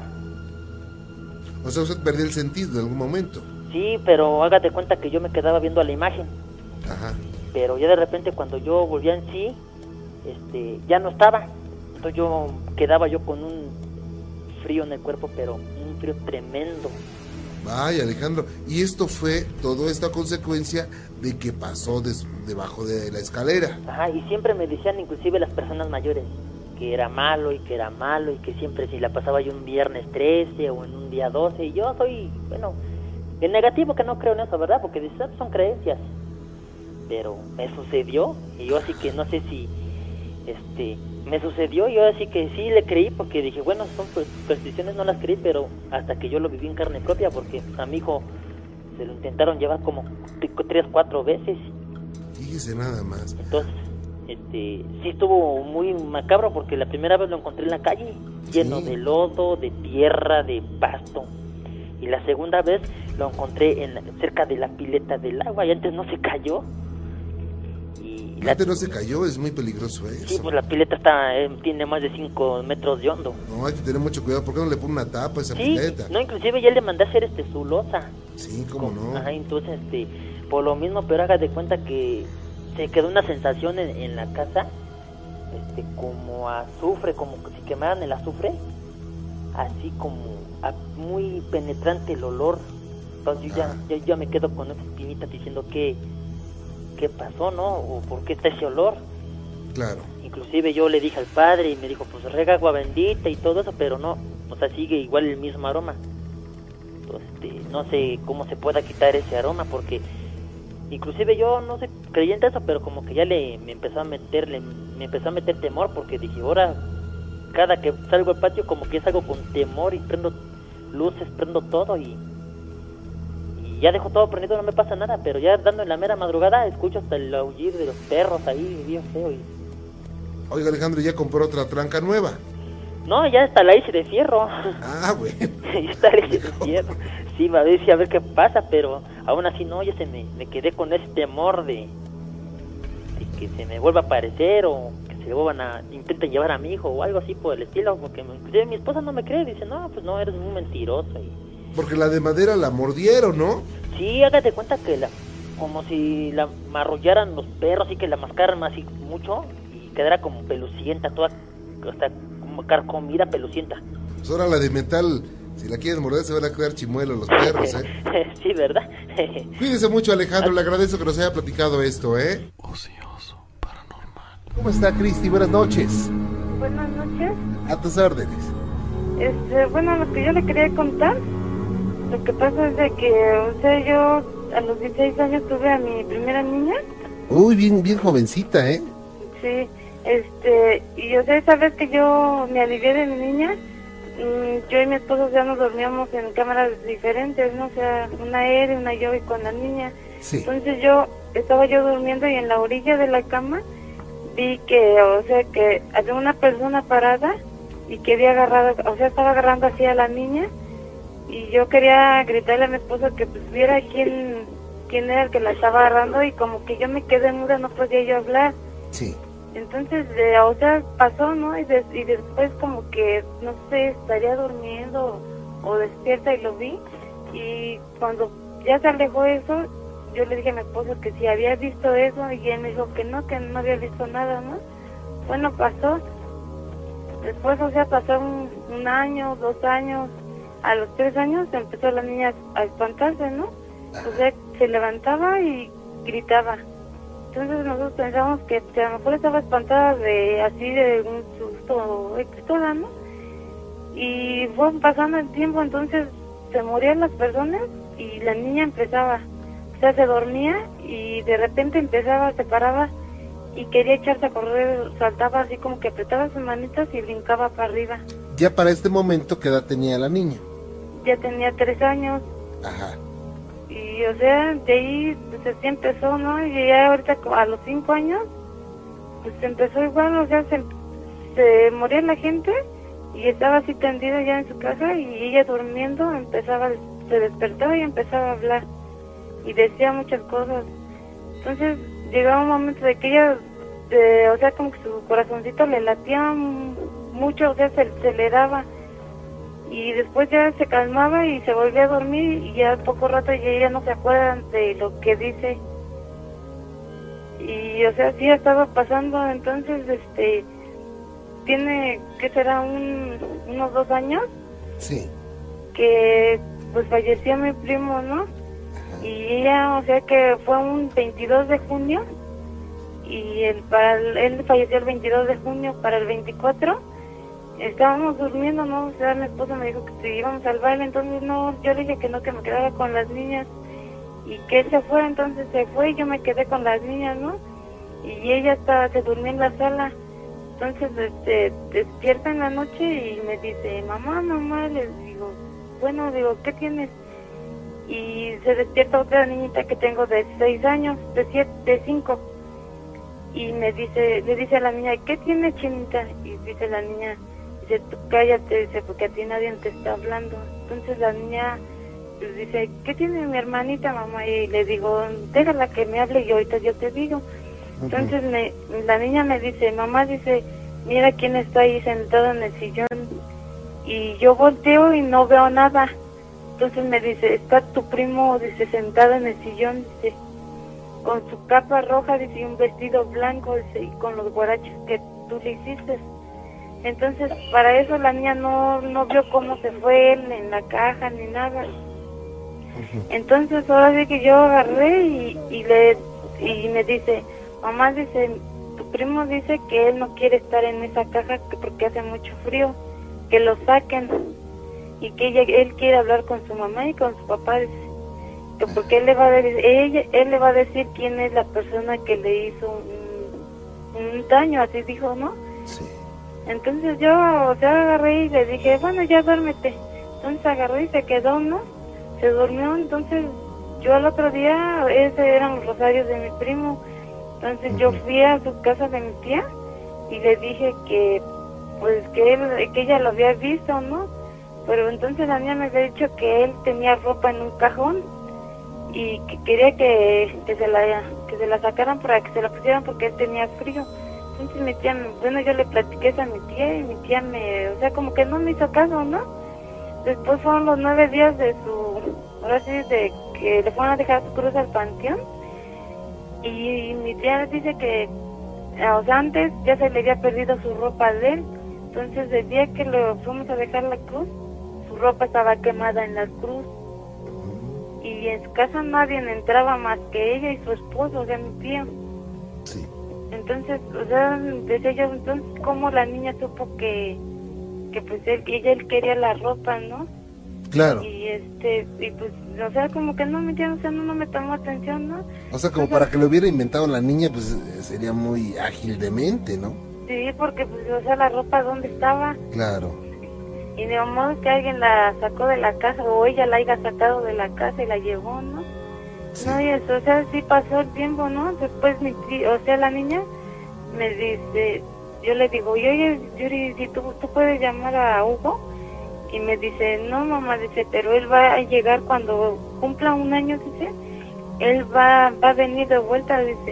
O sea, usted perdió el sentido en algún momento. Sí, pero hágate cuenta que yo me quedaba viendo a la imagen. Ajá. Pero ya de repente cuando yo volvía en sí, este, ya no estaba. Entonces yo quedaba yo con un frío en el cuerpo, pero un frío tremendo. Vaya, Alejandro, y esto fue toda esta consecuencia de que pasó des, debajo de la escalera. Ajá, y siempre me decían, inclusive las personas mayores, que era malo y que era malo y que siempre si la pasaba yo un viernes trece o en un día doce, y yo soy, bueno, el negativo que no creo en eso, ¿verdad? Porque dices, son creencias. Pero me sucedió, y yo así que no sé si, este, me sucedió, y yo así que sí le creí, porque dije, bueno, son supersticiones, no las creí, pero hasta que yo lo viví en carne propia, porque a mi hijo se lo intentaron llevar como tres, cuatro veces. Fíjese nada más. Entonces, este, sí estuvo muy macabro, porque la primera vez lo encontré en la calle, lleno sí. de lodo, de tierra, de pasto. Y la segunda vez lo encontré en la, cerca de la pileta del agua, y antes no se cayó. Y la... antes no se cayó, es muy peligroso eso. Sí, pues la pileta está, eh, tiene más de cinco metros de hondo. No, hay que tener mucho cuidado, ¿por qué no le pone una tapa a esa sí, pileta? No, inclusive ya le mandé a hacer este su losa. Sí, cómo no. Ajá, entonces, este, por lo mismo, pero haga de cuenta que se quedó una sensación en, en la casa, este, como azufre, como si quemaran el azufre, así como a, muy penetrante el olor. Entonces yo ya, yo ya me quedo con esa espinita diciendo que qué pasó, ¿no? O por qué está ese olor. Claro. Inclusive yo le dije al padre y me dijo, pues rega agua bendita y todo eso, pero no, o sea, sigue igual el mismo aroma. Entonces, este, no sé cómo se pueda quitar ese aroma, porque inclusive yo no sé creyente eso, pero como que ya le me empezó a meterle, me empezó a meter temor, porque dije, ahora cada que salgo al patio como que salgo con temor y prendo luces, prendo todo y y ya dejo todo prendido, no me pasa nada, pero ya dando en la mera madrugada escucho hasta el aullir de los perros ahí, bien feo. Y... Oiga, Alejandro, ¿ya compró otra tranca nueva? No, ya está la hice de fierro. Ah, bueno. Ya está la hice de fierro. Sí, va a ver, sí, a ver qué pasa, pero aún así no, ya se me, me quedé con ese temor de, de que se me vuelva a aparecer o que se vuelvan a, intenten llevar a mi hijo o algo así por el estilo, porque me, mi esposa no me cree, dice, no, pues no, eres muy mentiroso. Y... porque la de madera la mordieron, ¿no? Sí, hágate cuenta que la, como si la marrullaran los perros y que la mascaran así mucho y quedara como pelucienta, toda, hasta como carcomida pelucienta. Pues ahora la de metal, si la quieren morder se van a quedar chimuelos los perros, ¿eh? Sí, ¿verdad? Cuídese mucho, Alejandro, le agradezco que nos haya platicado esto, ¿eh? Ocioso, paranormal. ¿Cómo está, Cristi? Buenas noches. Buenas noches. A tus órdenes. Este, bueno, lo que yo le quería contar, lo que pasa es de que, o sea, yo a los dieciséis años tuve a mi primera niña. Uy, bien, bien jovencita, ¿eh? Sí, este, y o sea, esa vez que yo me alivié de mi niña, yo y mi esposo ya nos dormíamos en cámaras diferentes, ¿no? O sea, una él, una yo y con la niña. Sí. Entonces yo, estaba yo durmiendo y en la orilla de la cama vi que, o sea, que había una persona parada y que había agarrado, o sea, estaba agarrando así a la niña. Y yo quería gritarle a mi esposo que pues viera quién, quién era el que la estaba agarrando, y como que yo me quedé muda, no podía yo hablar. Sí. Entonces, eh, o sea, pasó, ¿no? Y, de, y después como que, no sé, estaría durmiendo o, o despierta y lo vi. Y cuando ya se alejó eso, yo le dije a mi esposo que si había visto eso, y él me dijo que no, que no había visto nada, ¿no? Bueno, pasó. Después, o sea, pasó un, un año, dos años. A los tres años empezó la niña a espantarse, ¿no? O sea, se levantaba y gritaba. Entonces nosotros pensamos que a lo mejor estaba espantada de así de un susto extra, ¿no? Y fue pasando el tiempo, entonces se morían las personas y la niña empezaba. o sea, se dormía y de repente empezaba, se paraba y quería echarse a correr, saltaba así como que apretaba sus manitas y brincaba para arriba. Ya para este momento, ¿qué edad tenía la niña? Ya tenía tres años. Ajá. Y o sea, de ahí pues así empezó, ¿no? Y ya ahorita a los cinco años, pues empezó igual, o sea, se, se moría la gente y estaba así tendida ya en su casa y ella durmiendo empezaba, se despertaba y empezaba a hablar y decía muchas cosas. Entonces llegaba un momento de que ella, de, o sea, como que su corazoncito le latía mucho, o sea, se, se le daba. Y después ya se calmaba y se volvía a dormir y ya poco rato ya ella no se acuerda de lo que dice. Y o sea, sí ha estado pasando, entonces este tiene, ¿qué será? Un, unos dos años. Sí. Que pues falleció mi primo, ¿no? Ajá. Y ella, o sea que fue un veintidós de junio y el, para el, él falleció el veintidós de junio, para el veinticuatro estábamos durmiendo, ¿no? O sea, mi esposo me dijo que si íbamos al baile, entonces no, yo le dije que no, que me quedara con las niñas y que él se fuera, entonces se fue y yo me quedé con las niñas, ¿no? Y ella estaba, se durmió en la sala, entonces este, despierta en la noche y me dice, mamá, mamá, le digo, bueno, digo, ¿qué tienes? Y se despierta otra niñita que tengo de seis años, de siete, de cinco, y me dice, le dice a la niña, ¿qué tienes, chinita? Y dice la niña, dice, tú cállate, dice, porque a ti nadie te está hablando. Entonces la niña pues, dice, ¿qué tiene mi hermanita, mamá? Y le digo, déjala que me hable y ahorita yo te digo. Entonces me, la niña me dice, mamá, dice, mira quién está ahí sentado en el sillón. Y yo volteo y no veo nada. Entonces me dice, está tu primo, dice, sentado en el sillón, dice, con su capa roja, dice, y un vestido blanco, dice, y con los guaraches que tú le hiciste. Entonces, para eso la niña no, no vio cómo se fue él en la caja ni nada. Uh-huh. Entonces, ahora sí que yo agarré y, y le y me dice, mamá, dice, tu primo dice que él no quiere estar en esa caja porque hace mucho frío, que lo saquen y que ella, él quiere hablar con su mamá y con su papá, dice, que porque él le va a decir, ella, él le va a decir quién es la persona que le hizo un, un daño, así dijo, ¿no? Sí. Entonces yo, o sea, agarré y le dije, bueno, ya duérmete. Entonces agarró y se quedó, ¿no? Se durmió, entonces yo al otro día, ese eran los rosarios de mi primo. Entonces uh-huh. yo fui a su casa de mi tía y le dije que, pues, que, él, que ella lo había visto, ¿no? Pero entonces la niña me había dicho que él tenía ropa en un cajón y que quería que, que, se la, que se la sacaran para que se la pusieran porque él tenía frío. Entonces mi tía, bueno, yo le platiqué eso a mi tía y mi tía me, o sea, como que no me hizo caso, ¿no? Después fueron los nueve días de su, ahora sí, de que le fueron a dejar su cruz al panteón y mi tía dice que, o sea, antes ya se le había perdido su ropa de él, entonces el día que lo fuimos a dejar la cruz, su ropa estaba quemada en la cruz y en su casa nadie entraba más que ella y su esposo, o sea, mi tía. Sí. Entonces, o sea, decía yo, entonces, ¿cómo la niña supo que, que pues, él, ella él quería la ropa, ¿no? Claro. Y, este, y pues, o sea, como que no me entiendo, o sea, no, no me tomó atención, ¿no? O sea, como o sea, para que lo hubiera inventado la niña, pues, sería muy ágil de mente, ¿no? Sí, porque, pues, o sea, la ropa, ¿dónde estaba? Claro. Y de modo que alguien la sacó de la casa, o ella la haya sacado de la casa y la llevó, ¿no? Sí. No, y eso, o sea, sí pasó el tiempo, ¿no? Después mi tía, o sea, la niña me dice, yo le digo, oye, Yuri, si tú, tú puedes llamar a Hugo, y me dice, no, mamá, dice, pero él va a llegar cuando cumpla un año, dice, él va, va a venir de vuelta, dice,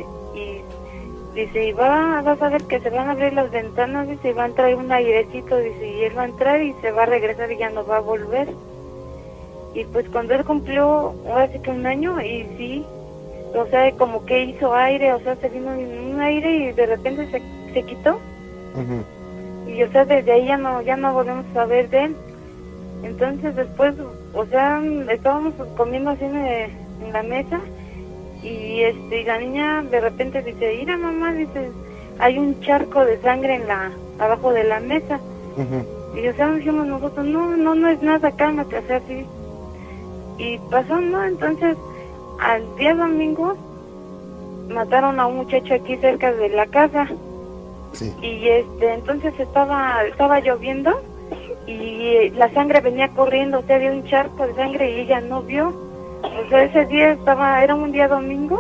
y dice, y va, vas a ver que se van a abrir las ventanas, dice, y va a entrar un airecito, dice, y él va a entrar y se va a regresar y ya no va a volver. Y pues cuando él cumplió, ahora sí que un año, y sí, o sea, como que hizo aire, o sea, se vino un aire y de repente se, se quitó. Uh-huh. Y o sea, desde ahí ya no, ya no volvemos a saber de él. Entonces después, o sea, estábamos comiendo así en, en la mesa y este, y la niña de repente dice, mira mamá, dice, hay un charco de sangre en la, abajo de la mesa. Uh-huh. Y o sea, dijimos nosotros, no, no, no es nada, cálmate, o sea, sí. Y pasó, ¿no? Entonces, al día domingo mataron a un muchacho aquí cerca de la casa. Sí. Y este, entonces estaba, estaba lloviendo y la sangre venía corriendo, o sea, había un charco de sangre y ella no vio. O sea, ese día estaba, era un día domingo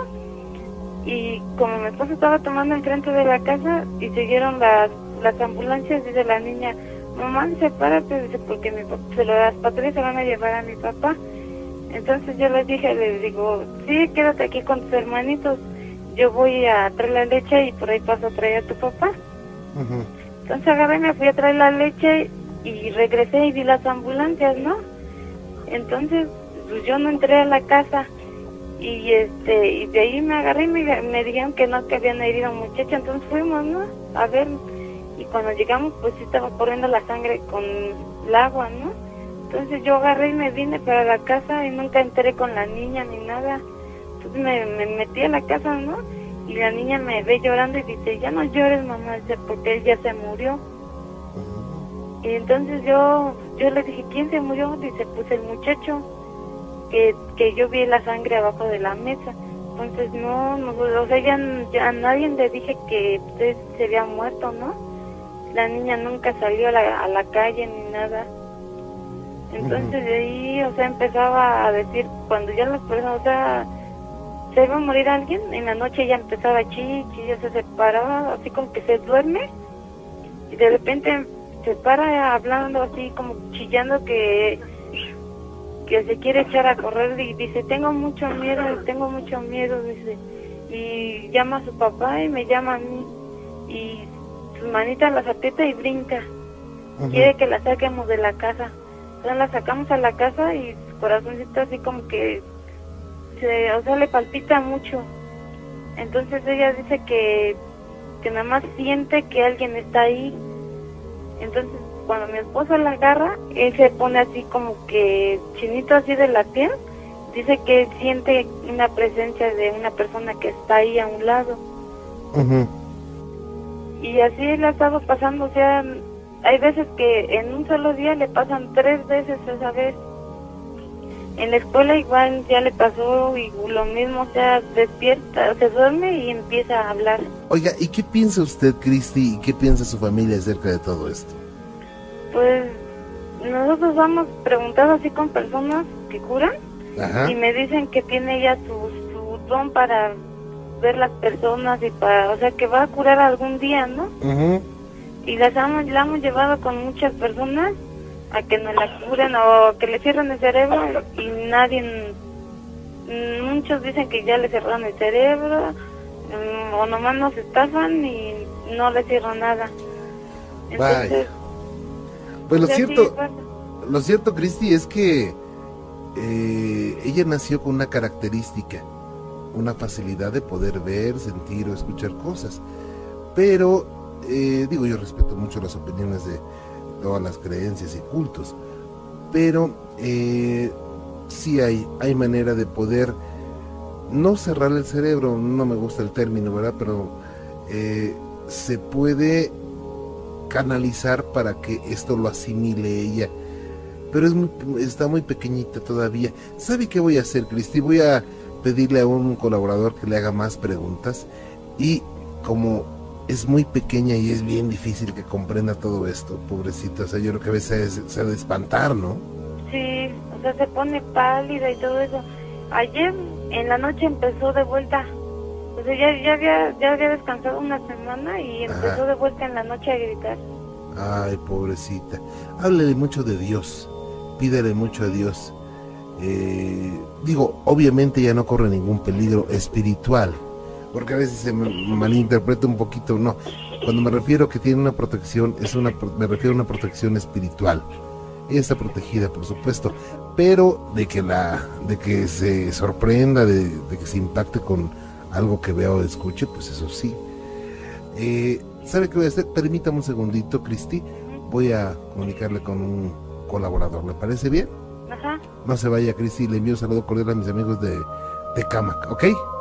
y como mi esposo estaba tomando enfrente de la casa y siguieron las, las ambulancias, dice la niña, mamá, dice, párate, dice, porque mi papá, se lo, las patrullas se van a llevar a mi papá. Entonces yo le dije, le digo, sí, quédate aquí con tus hermanitos, yo voy a traer la leche y por ahí paso a traer a tu papá. Uh-huh. Entonces agarré, me fui a traer la leche y regresé y vi las ambulancias, ¿no? Entonces pues yo no entré a la casa y este y de ahí me agarré y me, me dijeron que no, que habían herido a un muchacho. Entonces fuimos, ¿no? A ver, y cuando llegamos pues sí estaba corriendo la sangre con el agua, ¿no? Entonces yo agarré y me vine para la casa y nunca entré con la niña ni nada. Entonces me, me metí a la casa, ¿no? Y la niña me ve llorando y dice, ya no llores, mamá, dice, porque él ya se murió. Y entonces yo yo le dije, ¿quién se murió? Dice, pues el muchacho, que, que yo vi la sangre abajo de la mesa. Entonces no, no o sea, ya, ya a nadie le dije que usted se había muerto, ¿no? La niña nunca salió a la, a la calle ni nada. Entonces de ahí, o sea, empezaba a decir, cuando ya las personas, o sea, se iba a morir alguien, en la noche ya empezaba a chillar, ya se separaba, así como que se duerme, y de repente se para hablando así como chillando que, que se quiere echar a correr y dice, tengo mucho miedo, tengo mucho miedo, dice, y llama a su papá y me llama a mí, y sus manitas las aprieta y brinca, uh-huh. Quiere que la saquemos de la casa. Entonces la sacamos a la casa y su corazoncito así como que se, o sea, le palpita mucho. Entonces ella dice que, que nada más siente que alguien está ahí. Entonces cuando mi esposo la agarra, él se pone así como que chinito así de la piel. Dice que siente una presencia de una persona que está ahí a un lado. Uh-huh. Y así le ha estado pasando, o sea, hay veces que en un solo día le pasan tres veces esa vez. En la escuela igual ya le pasó y lo mismo, o sea, despierta, se duerme y empieza a hablar. Oiga, ¿y qué piensa usted, Cristi, y qué piensa su familia acerca de todo esto? Pues nosotros vamos preguntando así con personas que curan. Ajá. Y me dicen que tiene ella su, su don para ver las personas y para, o sea, que va a curar algún día, ¿no? Uh-huh. Y las hemos, la hemos llevado con muchas personas a que nos la curen o que le cierren el cerebro y nadie, muchos dicen que ya le cerraron el cerebro o nomás nos estafan y no le cierran nada. Entonces, vaya. Pues lo cierto, lo cierto, Cristi, es que eh, ella nació con una característica, una facilidad de poder ver, sentir o escuchar cosas, pero Eh, digo, yo respeto mucho las opiniones de todas las creencias y cultos, pero eh, sí hay, hay manera de poder no cerrar el cerebro, no me gusta el término, ¿verdad? Pero eh, se puede canalizar para que esto lo asimile ella, pero es muy, está muy pequeñita todavía. ¿Sabe qué voy a hacer, Cristi? Voy a pedirle a un colaborador que le haga más preguntas y como es muy pequeña y es bien difícil que comprenda todo esto, pobrecita, o sea, yo creo que a veces se ha de espantar, ¿no? Sí, o sea, se pone pálida y todo eso. Ayer en la noche empezó de vuelta, o sea, ya, ya, había, ya había descansado una semana y empezó Ajá. de vuelta en la noche a gritar. Ay, pobrecita, háblele mucho de Dios, pídele mucho a Dios. Eh, digo, obviamente ya no corre ningún peligro espiritual, porque a veces se me malinterpreta un poquito, no, cuando me refiero que tiene una protección, es una, me refiero a una protección espiritual. Ella está protegida, por supuesto, pero de que la, de que se sorprenda, de, de que se impacte con algo que vea o escuche, pues eso sí. Eh, ¿Sabe qué voy a hacer? Permítame un segundito, Cristi, voy a comunicarle con un colaborador, ¿le parece bien? Ajá. No se vaya, Cristi, le envío un saludo cordial a mis amigos de, de Camac, ¿ok?